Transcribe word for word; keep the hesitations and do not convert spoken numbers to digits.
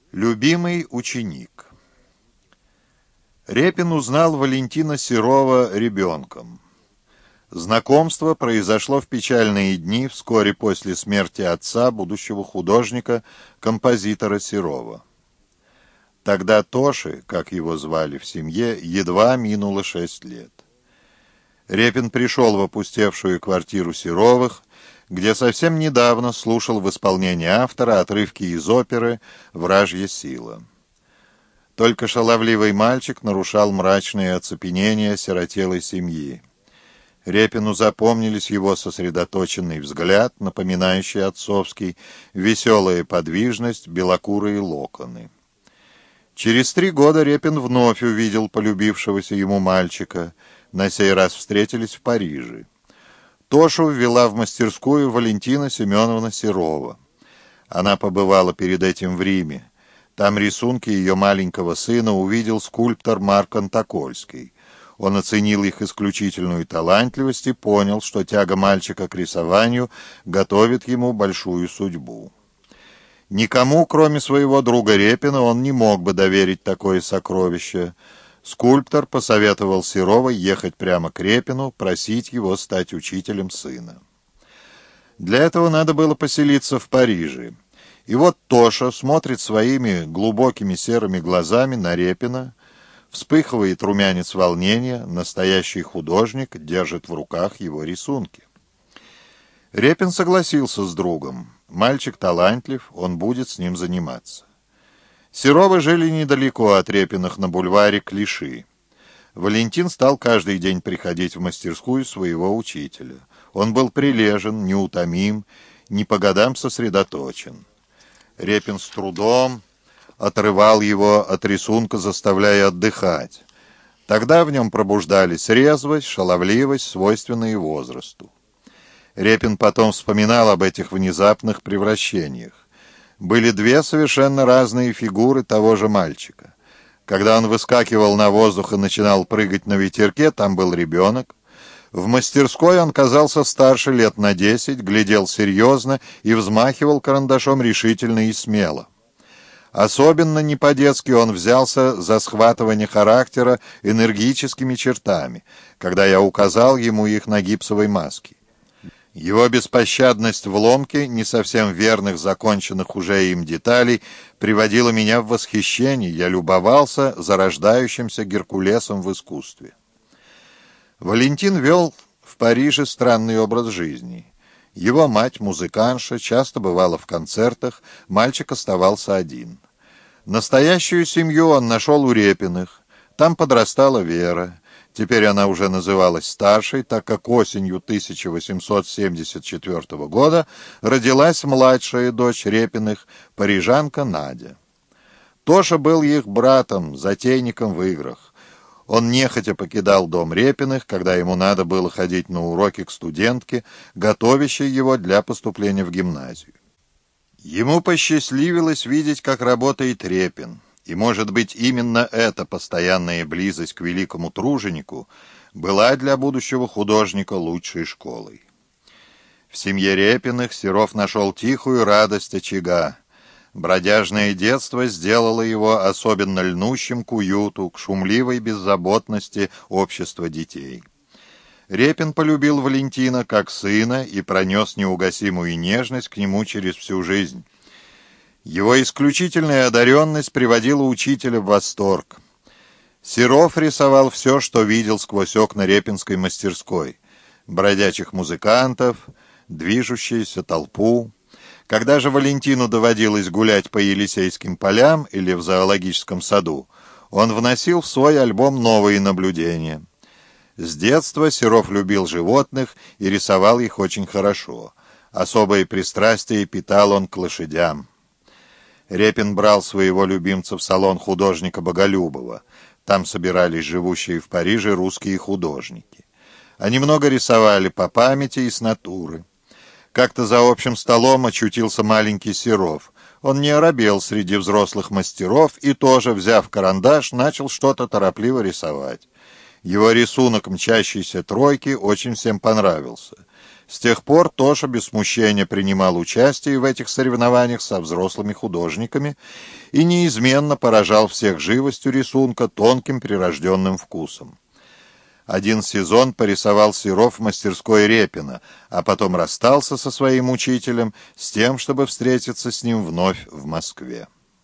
Любимый ученик. Репин узнал Валентина Серова ребенком. Знакомство произошло в печальные дни вскоре после смерти отца, будущего художника, композитора Серова. Тогда Тоши, как его звали в семье, едва минуло шесть лет. Репин пришел в опустевшую квартиру Серовых, где совсем недавно слушал в исполнении автора отрывки из оперы «Вражья сила». Только шаловливый мальчик нарушал мрачное оцепенение сиротелой семьи. Репину запомнились его сосредоточенный взгляд, напоминающий отцовский, веселая подвижность, белокурые локоны. Через три года Репин вновь увидел полюбившегося ему мальчика. На сей раз встретились в Париже. Тошу ввела в мастерскую Валентина Семеновна Серова. Она побывала перед этим в Риме. Там рисунки ее маленького сына увидел скульптор Марк Антокольский. Он оценил их исключительную талантливость и понял, что тяга мальчика к рисованию готовит ему большую судьбу. Никому, кроме своего друга Репина, он не мог бы доверить такое сокровище. Скульптор посоветовал Серова ехать прямо к Репину, просить его стать учителем сына. Для этого надо было поселиться в Париже. И вот Тоша смотрит своими глубокими серыми глазами на Репина, вспыхивает румянец волнения, настоящий художник держит в руках его рисунки. Репин согласился с другом. Мальчик талантлив, он будет с ним заниматься. Серовы жили недалеко от Репиных на бульваре Клиши. Валентин стал каждый день приходить в мастерскую своего учителя. Он был прилежен, неутомим, не по годам сосредоточен. Репин с трудом отрывал его от рисунка, заставляя отдыхать. Тогда в нем пробуждались резвость, шаловливость, свойственные возрасту. Репин потом вспоминал об этих внезапных превращениях. Были две совершенно разные фигуры того же мальчика. Когда он выскакивал на воздух и начинал прыгать на ветерке, там был ребенок. В мастерской он казался старше лет на десять, глядел серьезно и взмахивал карандашом решительно и смело. Особенно не по-детски он взялся за схватывание характера энергическими чертами, когда я указал ему их на гипсовой маске. Его беспощадность в ломке не совсем верных, законченных уже им деталей приводила меня в восхищение, я любовался зарождающимся Геркулесом в искусстве. Валентин вел в Париже странный образ жизни. Его мать, музыкантша, часто бывала в концертах, мальчик оставался один. Настоящую семью он нашел у Репиных. Там подрастала Вера. Теперь она уже называлась старшей, так как осенью тысяча восемьсот семьдесят четвёртого года родилась младшая дочь Репиных, парижанка Надя. Тоша был их братом, затейником в играх. Он нехотя покидал дом Репиных, когда ему надо было ходить на уроки к студентке, готовящей его для поступления в гимназию. Ему посчастливилось видеть, как работает Репин. И, может быть, именно эта постоянная близость к великому труженику была для будущего художника лучшей школой. В семье Репиных Серов нашел тихую радость очага. Бродяжное детство сделало его особенно льнущим к уюту, к шумливой беззаботности общества детей. Репин полюбил Валентина как сына и пронес неугасимую нежность к нему через всю жизнь. Его исключительная одаренность приводила учителя в восторг. Серов рисовал все, что видел сквозь окна Репинской мастерской. Бродячих музыкантов, движущуюся толпу. Когда же Валентину доводилось гулять по Елисейским полям или в зоологическом саду, он вносил в свой альбом новые наблюдения. С детства Серов любил животных и рисовал их очень хорошо. Особое пристрастие питал он к лошадям. Репин брал своего любимца в салон художника Боголюбова. Там собирались живущие в Париже русские художники. Они много рисовали по памяти и с натуры. Как-то за общим столом очутился маленький Серов. Он не оробел среди взрослых мастеров и тоже, взяв карандаш, начал что-то торопливо рисовать. Его рисунок мчащейся тройки очень всем понравился. С тех пор Тоша без смущения принимал участие в этих соревнованиях со взрослыми художниками и неизменно поражал всех живостью рисунка, тонким прирожденным вкусом. Один сезон порисовал Серов в мастерской Репина, а потом расстался со своим учителем с тем, чтобы встретиться с ним вновь в Москве.